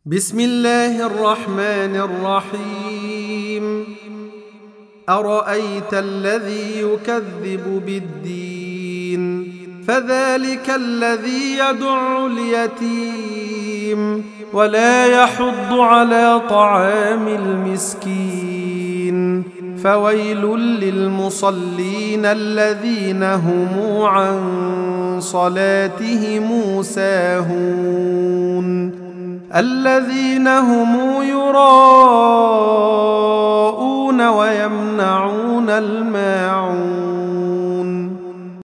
بسم الله الرحمن الرحيم. أرأيت الذي يكذب بالدين فذلك الذي يدع اليتيم ولا يحض على طعام المسكين فويل للمصلين الذين هم عن صلاتهم ساهون الذين هم يراءون ويمنعون الماعون